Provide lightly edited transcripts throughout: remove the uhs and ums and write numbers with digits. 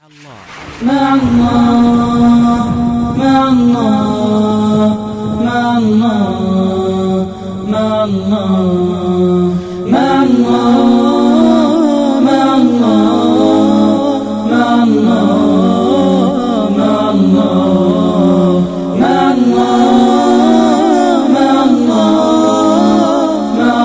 مع الله مع الله مع الله مع الله مع الله مع الله مع الله مع الله مع الله مع الله مع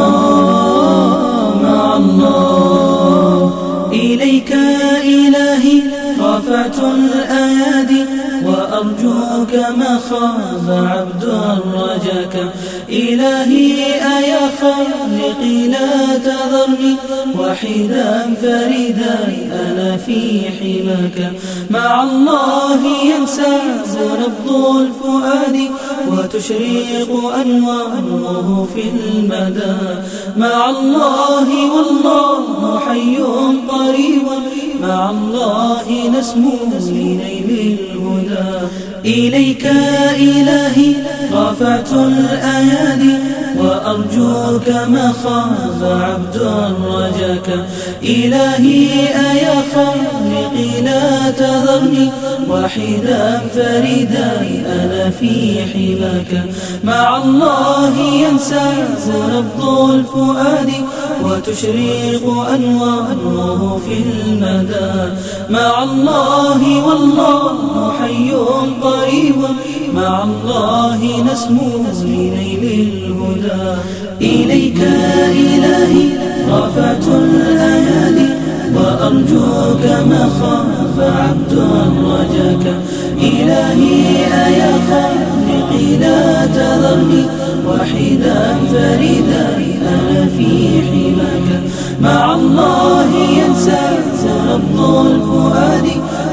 الله مع الله. إليك إلهي رفعت الأيادي وأرجوك ما خاب عبد رجاك. إلهي أيا خالقي لا تذرني وحيدا فريدا أنا في حماك. مع الله ينساب نبض الفؤاد وتشرق أنواره في المدى. مع الله والله حي قريب مع الله نسمو لنيل الهدى. إليك إلهي رفعت الأيادي وأرجوك ما خاف عبد رجاك. إلهي أيا خالقي لا تذرني وحيدا فريدا أنا في حماك. مع الله ينساب نبض الفؤاد وتشرق أنواره في المدى. مع الله والله حي قريب مع الله نسمو لنيل الهدى. إليك إلهي رفعت الأيادي وأرجوك ما خاف عبد رجاك. إلهي أيا خالقي لا تذرني وحيدا فريدا أنا في حماك. مع الله ينساب نبض الفؤاد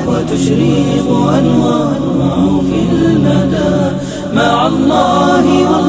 وتشرق أنواره في المدى. مع الله